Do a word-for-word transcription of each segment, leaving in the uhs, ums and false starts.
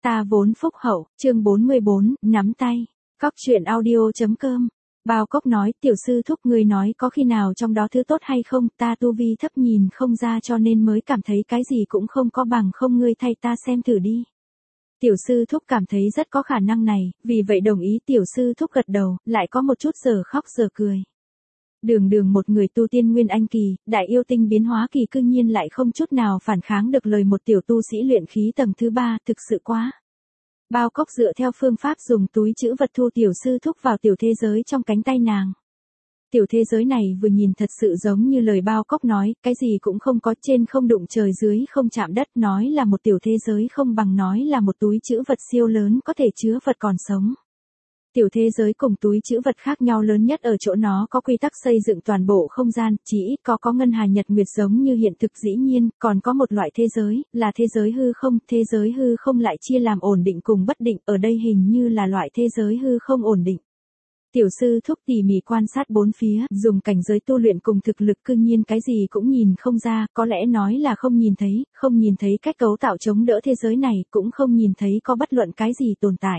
Ta vốn phúc hậu, chương bốn mươi bốn, nắm tay. Cóc truyện audio.com. Bao Cốc nói, tiểu sư thúc người nói có khi nào trong đó thứ tốt hay không, ta tu vi thấp nhìn không ra cho nên mới cảm thấy cái gì cũng không có bằng không ngươi thay ta xem thử đi. Tiểu sư thúc cảm thấy rất có khả năng này, vì vậy đồng ý. Tiểu sư thúc gật đầu, lại có một chút giờ khóc giờ cười. Đường đường một người tu tiên nguyên anh kỳ, đại yêu tinh biến hóa kỳ cương nhiên lại không chút nào phản kháng được lời một tiểu tu sĩ luyện khí tầng thứ ba, thực sự quá. Bao Cốc dựa theo phương pháp dùng túi trữ vật thu tiểu sư thúc vào tiểu thế giới trong cánh tay nàng. Tiểu thế giới này vừa nhìn thật sự giống như lời Bao Cốc nói, cái gì cũng không có, trên không đụng trời dưới không chạm đất, nói là một tiểu thế giới không bằng nói là một túi trữ vật siêu lớn có thể chứa vật còn sống. Tiểu thế giới cùng túi trữ vật khác nhau lớn nhất ở chỗ nó có quy tắc xây dựng toàn bộ không gian, chỉ ít có có ngân hà nhật nguyệt giống như hiện thực dĩ nhiên, còn có một loại thế giới, là thế giới hư không, thế giới hư không lại chia làm ổn định cùng bất định, ở đây hình như là loại thế giới hư không ổn định. Tiểu sư thúc tỉ mỉ quan sát bốn phía, dùng cảnh giới tu luyện cùng thực lực cương nhiên cái gì cũng nhìn không ra, có lẽ nói là không nhìn thấy, không nhìn thấy cách cấu tạo chống đỡ thế giới này, cũng không nhìn thấy có bất luận cái gì tồn tại.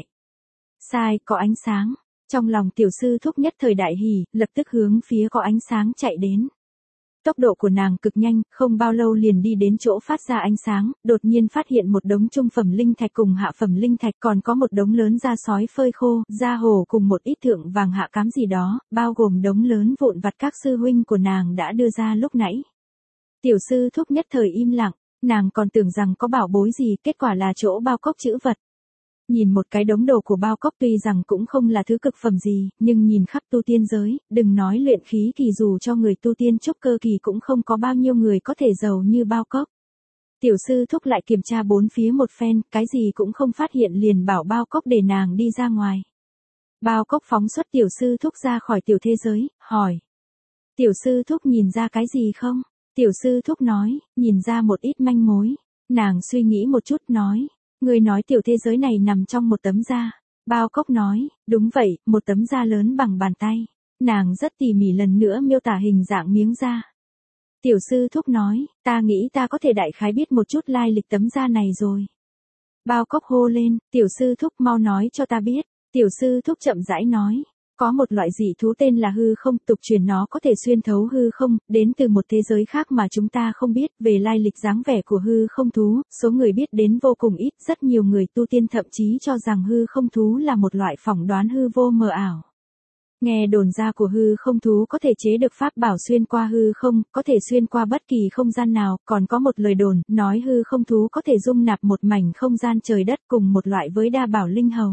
Sai, có ánh sáng. Trong lòng tiểu sư thúc nhất thời đại hỉ, lập tức hướng phía có ánh sáng chạy đến. Tốc độ của nàng cực nhanh, không bao lâu liền đi đến chỗ phát ra ánh sáng, đột nhiên phát hiện một đống trung phẩm linh thạch cùng hạ phẩm linh thạch, còn có một đống lớn da sói phơi khô, da hồ cùng một ít thượng vàng hạ cám gì đó, bao gồm đống lớn vụn vặt các sư huynh của nàng đã đưa ra lúc nãy. Tiểu sư thúc nhất thời im lặng, nàng còn tưởng rằng có bảo bối gì, kết quả là chỗ Bao Cốc trữ vật. Nhìn một cái đống đồ của Bao Cốc tuy rằng cũng không là thứ cực phẩm gì, nhưng nhìn khắp tu tiên giới, đừng nói luyện khí kỳ, dù cho người tu tiên trúc cơ kỳ cũng không có bao nhiêu người có thể giàu như Bao Cốc. Tiểu sư thúc lại kiểm tra bốn phía một phen, cái gì cũng không phát hiện liền bảo Bao Cốc để nàng đi ra ngoài. Bao Cốc phóng xuất tiểu sư thúc ra khỏi tiểu thế giới, hỏi. Tiểu sư thúc nhìn ra cái gì không? Tiểu sư thúc nói, nhìn ra một ít manh mối. Nàng suy nghĩ một chút nói. Người nói tiểu thế giới này nằm trong một tấm da. Bao Cốc nói, đúng vậy, một tấm da lớn bằng bàn tay. Nàng rất tỉ mỉ lần nữa miêu tả hình dạng miếng da. Tiểu sư thúc nói, ta nghĩ ta có thể đại khái biết một chút lai lịch tấm da này rồi. Bao Cốc hô lên, tiểu sư thúc mau nói cho ta biết. Tiểu sư thúc chậm rãi nói. Có một loại dị thú tên là hư không, tục truyền nó có thể xuyên thấu hư không, đến từ một thế giới khác mà chúng ta không biết. Về lai lịch dáng vẻ của hư không thú, số người biết đến vô cùng ít, rất nhiều người tu tiên thậm chí cho rằng hư không thú là một loại phỏng đoán hư vô mờ ảo. Nghe đồn ra của hư không thú có thể chế được pháp bảo xuyên qua hư không, có thể xuyên qua bất kỳ không gian nào, còn có một lời đồn, nói hư không thú có thể dung nạp một mảnh không gian trời đất cùng một loại với đa bảo linh hầu.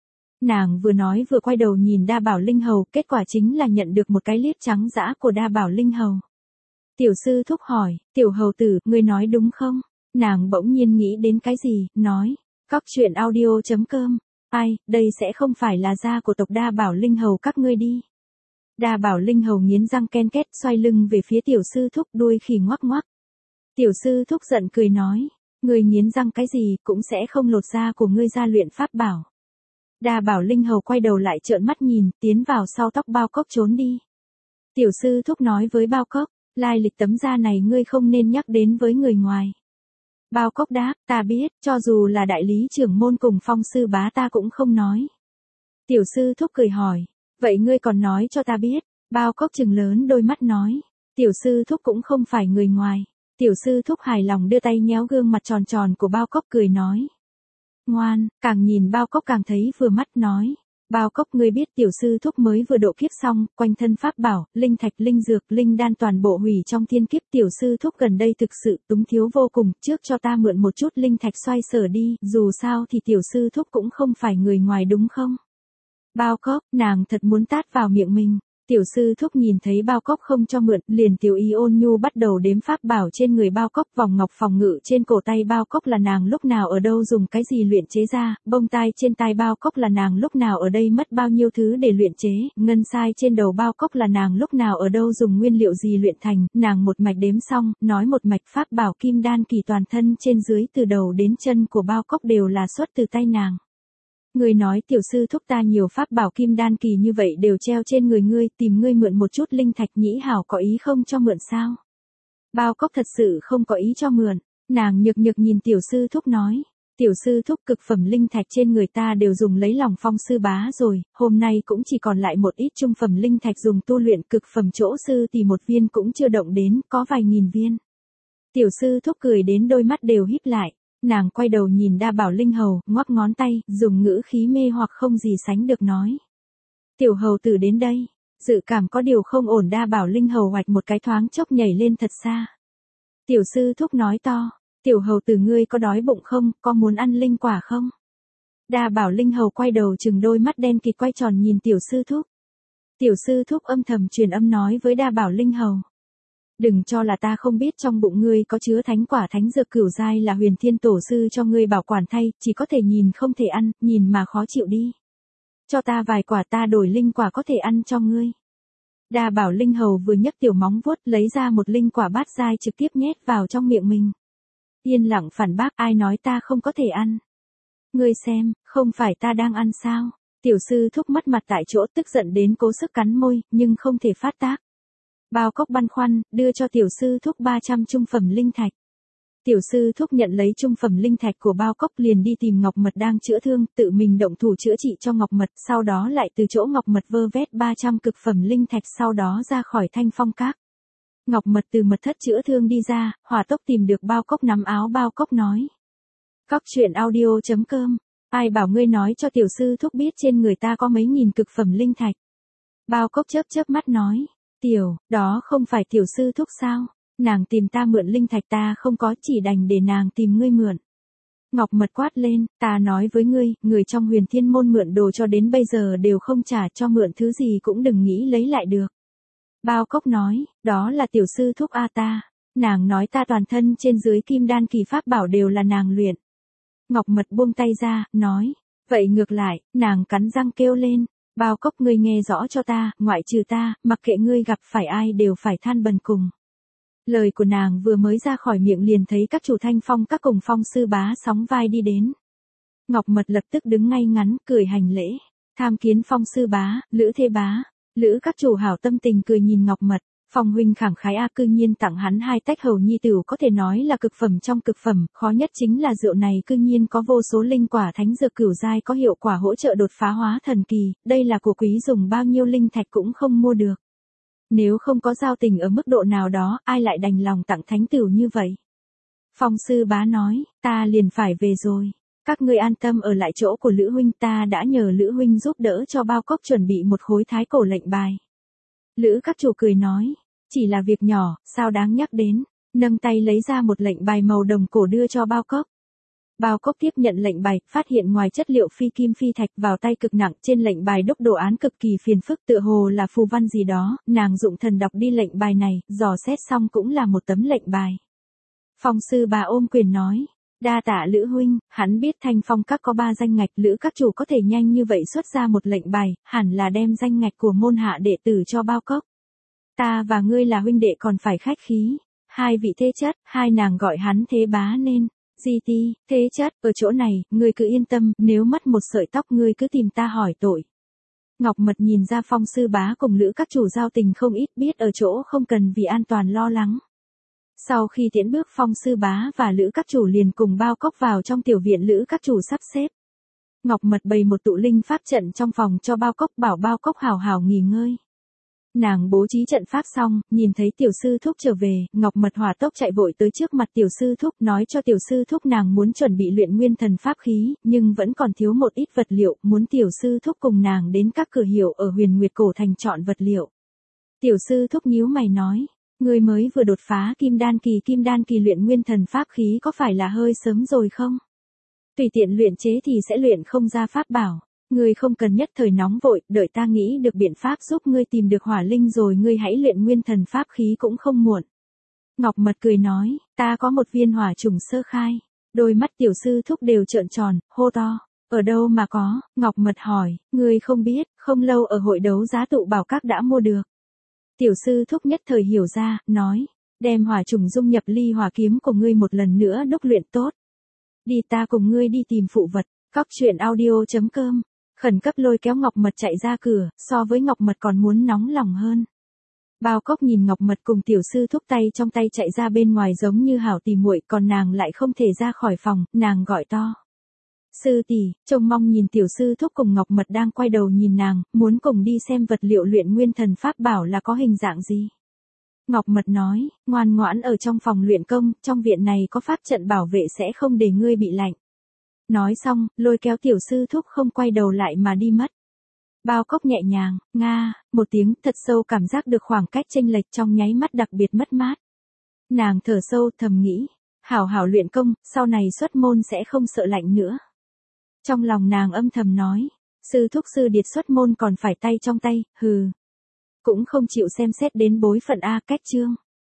Nàng vừa nói vừa quay đầu nhìn đa bảo linh hầu, kết quả chính là nhận được một cái liếc trắng dã của đa bảo linh hầu. Tiểu sư thúc hỏi, tiểu hầu tử, ngươi nói đúng không? Nàng bỗng nhiên nghĩ đến cái gì, nói, cóc truyện audio.com, ai, đây sẽ không phải là da của tộc đa bảo linh hầu các ngươi đi. Đa bảo linh hầu nghiến răng ken két, xoay lưng về phía tiểu sư thúc, đuôi khỉ ngoắc ngoắc. Tiểu sư thúc giận cười nói, ngươi nghiến răng cái gì cũng sẽ không lột da của ngươi ra luyện pháp bảo. Đa bảo linh hầu quay đầu lại trợn mắt nhìn, tiến vào sau tóc Bao Cốc trốn đi. Tiểu sư thúc nói với Bao Cốc, lai lịch tấm da này ngươi không nên nhắc đến với người ngoài. Bao Cốc đáp, ta biết, cho dù là đại lý trưởng môn cùng phong sư bá ta cũng không nói. Tiểu sư thúc cười hỏi, vậy ngươi còn nói cho ta biết. Bao Cốc trừng lớn đôi mắt nói, tiểu sư thúc cũng không phải người ngoài. Tiểu sư thúc hài lòng đưa tay nhéo gương mặt tròn tròn của Bao Cốc cười nói. Ngoan, càng nhìn Bao Cốc càng thấy vừa mắt nói. Bao Cốc ngươi biết tiểu sư thúc mới vừa độ kiếp xong, quanh thân pháp bảo, linh thạch, linh dược, linh đan toàn bộ hủy trong thiên kiếp. Tiểu sư thúc gần đây thực sự túng thiếu vô cùng, trước cho ta mượn một chút linh thạch xoay sở đi, dù sao thì tiểu sư thúc cũng không phải người ngoài đúng không? Bao Cốc, nàng thật muốn tát vào miệng mình. Tiểu sư thúc nhìn thấy Bao Cốc không cho mượn, liền tiểu ý ôn nhu bắt đầu đếm pháp bảo trên người Bao Cốc, vòng ngọc phòng ngự trên cổ tay Bao Cốc là nàng lúc nào ở đâu dùng cái gì luyện chế ra, bông tai trên tai Bao Cốc là nàng lúc nào ở đây mất bao nhiêu thứ để luyện chế, ngân sai trên đầu Bao Cốc là nàng lúc nào ở đâu dùng nguyên liệu gì luyện thành, nàng một mạch đếm xong, nói một mạch pháp bảo kim đan kỳ toàn thân trên dưới từ đầu đến chân của Bao Cốc đều là xuất từ tay nàng. Ngươi nói tiểu sư thúc ta nhiều pháp bảo kim đan kỳ như vậy đều treo trên người ngươi, tìm ngươi mượn một chút linh thạch, nhĩ hảo có ý không cho mượn sao? Bao Cốc thật sự không có ý cho mượn, nàng nhược nhược nhìn tiểu sư thúc nói. Tiểu sư thúc, cực phẩm linh thạch trên người ta đều dùng lấy lòng Phong sư bá rồi, hôm nay cũng chỉ còn lại một ít trung phẩm linh thạch dùng tu luyện, cực phẩm chỗ sư thì một viên cũng chưa động đến, có vài nghìn viên. Tiểu sư thúc cười đến đôi mắt đều híp lại, nàng quay đầu nhìn Đa Bảo Linh hầu, ngoắc ngón tay, dùng ngữ khí mê hoặc không gì sánh được nói. Tiểu hầu tử đến đây, dự cảm có điều không ổn, Đa Bảo Linh hầu hoạch một cái thoáng chốc nhảy lên thật xa. Tiểu sư thúc nói to, tiểu hầu tử ngươi có đói bụng không, có muốn ăn linh quả không? Đa Bảo Linh hầu quay đầu chừng đôi mắt đen kịt quay tròn nhìn tiểu sư thúc. Tiểu sư thúc âm thầm truyền âm nói với Đa Bảo Linh hầu. Đừng cho là ta không biết trong bụng ngươi có chứa thánh quả thánh dược cửu giai là Huyền Thiên Tổ sư cho ngươi bảo quản thay, chỉ có thể nhìn không thể ăn, nhìn mà khó chịu đi. Cho ta vài quả, ta đổi linh quả có thể ăn cho ngươi. Đa Bảo Linh hầu vừa nhấc tiểu móng vuốt lấy ra một linh quả bát giai trực tiếp nhét vào trong miệng mình. Yên lặng phản bác, ai nói ta không có thể ăn. Ngươi xem, không phải ta đang ăn sao? Tiểu sư thúc mất mặt tại chỗ, tức giận đến cố sức cắn môi, nhưng không thể phát tác. Bao Cốc băn khoăn, đưa cho tiểu sư thúc ba trăm trung phẩm linh thạch. Tiểu sư thúc nhận lấy trung phẩm linh thạch của Bao Cốc liền đi tìm Ngọc Mật đang chữa thương, tự mình động thủ chữa trị cho Ngọc Mật, sau đó lại từ chỗ Ngọc Mật vơ vét ba trăm cực phẩm linh thạch, sau đó ra khỏi Thanh Phong Các. Ngọc Mật từ mật thất chữa thương đi ra, hỏa tốc tìm được Bao Cốc, nắm áo Bao Cốc nói. Cóc truyện audio chấm com, ai bảo ngươi nói cho tiểu sư thúc biết trên người ta có mấy nghìn cực phẩm linh thạch. Bao Cốc chớp chớp mắt nói. Tiểu, đó không phải tiểu sư thúc sao? Nàng tìm ta mượn linh thạch ta không có, chỉ đành để nàng tìm ngươi mượn. Ngọc Mật quát lên, ta nói với ngươi, người trong Huyền Thiên môn mượn đồ cho đến bây giờ đều không trả, cho mượn thứ gì cũng đừng nghĩ lấy lại được. Bao Cốc nói, đó là tiểu sư thúc a ta. Nàng nói ta toàn thân trên dưới kim đan kỳ pháp bảo đều là nàng luyện. Ngọc Mật buông tay ra, nói, vậy ngược lại, nàng cắn răng kêu lên. Bao Cốc, ngươi nghe rõ cho ta, ngoại trừ ta, mặc kệ ngươi gặp phải ai đều phải than bần cùng. Lời của nàng vừa mới ra khỏi miệng liền thấy các chủ Thanh Phong Các cùng Phong sư bá sóng vai đi đến. Ngọc Mật lập tức đứng ngay ngắn, cười hành lễ. Tham kiến Phong sư bá, Lữ Thê bá. Lữ các chủ hảo tâm tình cười nhìn Ngọc Mật. Phong huynh khẳng khái a, cư nhiên tặng hắn hai tách hầu nhi tửu, có thể nói là cực phẩm trong cực phẩm, khó nhất chính là rượu này cư nhiên có vô số linh quả thánh dược cửu giai có hiệu quả hỗ trợ đột phá hóa thần kỳ, đây là của quý dùng bao nhiêu linh thạch cũng không mua được. Nếu không có giao tình ở mức độ nào đó, ai lại đành lòng tặng thánh tửu như vậy? Phong sư bá nói, ta liền phải về rồi. Các ngươi an tâm ở lại chỗ của Lữ huynh, ta đã nhờ Lữ huynh giúp đỡ cho Bao Cốc chuẩn bị một khối thái cổ lệnh bài. Lữ các chủ cười nói, chỉ là việc nhỏ, sao đáng nhắc đến, nâng tay lấy ra một lệnh bài màu đồng cổ đưa cho Bao Cốc. Bao Cốc tiếp nhận lệnh bài, phát hiện ngoài chất liệu phi kim phi thạch vào tay cực nặng, trên lệnh bài đúc đồ án cực kỳ phiền phức, tựa hồ là phù văn gì đó, nàng dụng thần đọc đi lệnh bài này, dò xét xong cũng là một tấm lệnh bài. Phong sư bà ôm quyền nói, đa tạ Lữ huynh, hắn biết Thanh Phong Các có ba danh ngạch, Lữ các chủ có thể nhanh như vậy xuất ra một lệnh bài, hẳn là đem danh ngạch của môn hạ đệ tử cho Bao Cốc. Ta và ngươi là huynh đệ còn phải khách khí. Hai vị thế chất, hai nàng gọi hắn thế bá nên. Di ti, thế chất, ở chỗ này, ngươi cứ yên tâm, nếu mất một sợi tóc ngươi cứ tìm ta hỏi tội. Ngọc Mật nhìn ra Phong sư bá cùng Lữ các chủ giao tình không ít, biết ở chỗ không cần vì an toàn lo lắng. Sau khi tiễn bước Phong sư bá và Lữ các chủ liền cùng Bao Cốc vào trong tiểu viện Lữ các chủ sắp xếp. Ngọc Mật bày một tụ linh pháp trận trong phòng cho Bao Cốc, bảo Bao Cốc hào hào nghỉ ngơi. Nàng bố trí trận pháp xong, nhìn thấy tiểu sư thúc trở về, Ngọc Mật hỏa tốc chạy vội tới trước mặt tiểu sư thúc, nói cho tiểu sư thúc nàng muốn chuẩn bị luyện nguyên thần pháp khí, nhưng vẫn còn thiếu một ít vật liệu, muốn tiểu sư thúc cùng nàng đến các cửa hiệu ở Huyền Nguyệt Cổ Thành chọn vật liệu. Tiểu sư thúc nhíu mày nói, ngươi mới vừa đột phá kim đan kỳ, kim đan kỳ luyện nguyên thần pháp khí có phải là hơi sớm rồi không? Tùy tiện luyện chế thì sẽ luyện không ra pháp bảo. Ngươi không cần nhất thời nóng vội, đợi ta nghĩ được biện pháp giúp ngươi tìm được hỏa linh rồi ngươi hãy luyện nguyên thần pháp khí cũng không muộn. Ngọc Mật cười nói, ta có một viên hỏa trùng sơ khai. Đôi mắt tiểu sư thúc đều trợn tròn, hô to, ở đâu mà có? Ngọc Mật hỏi, ngươi không biết, không lâu ở hội đấu giá Tụ Bảo Các đã mua được. Tiểu sư thúc nhất thời hiểu ra, nói, đem hỏa trùng dung nhập ly hỏa kiếm của ngươi một lần nữa đúc luyện tốt. Đi, ta cùng ngươi đi tìm phụ vật. Cóc truyện audio chấm com khẩn cấp lôi kéo Ngọc Mật chạy ra cửa, so với Ngọc Mật còn muốn nóng lòng hơn. Bao Cốc nhìn Ngọc Mật cùng tiểu sư thúc tay trong tay chạy ra bên ngoài giống như hảo tỉ muội, còn nàng lại không thể ra khỏi phòng, nàng gọi to. Sư tỷ, trông mong nhìn tiểu sư thúc cùng Ngọc Mật đang quay đầu nhìn nàng, muốn cùng đi xem vật liệu luyện nguyên thần pháp bảo là có hình dạng gì. Ngọc Mật nói, ngoan ngoãn ở trong phòng luyện công, trong viện này có pháp trận bảo vệ sẽ không để ngươi bị lạnh. Nói xong, lôi kéo tiểu sư thúc không quay đầu lại mà đi mất. Bao Cốc nhẹ nhàng, nga, một tiếng thật sâu cảm giác được khoảng cách chênh lệch trong nháy mắt đặc biệt mất mát. Nàng thở sâu thầm nghĩ, hảo hảo luyện công, sau này xuất môn sẽ không sợ lạnh nữa. Trong lòng nàng âm thầm nói, sư thúc sư điệt xuất môn còn phải tay trong tay, hừ. Cũng không chịu xem xét đến bối phận A cách chương.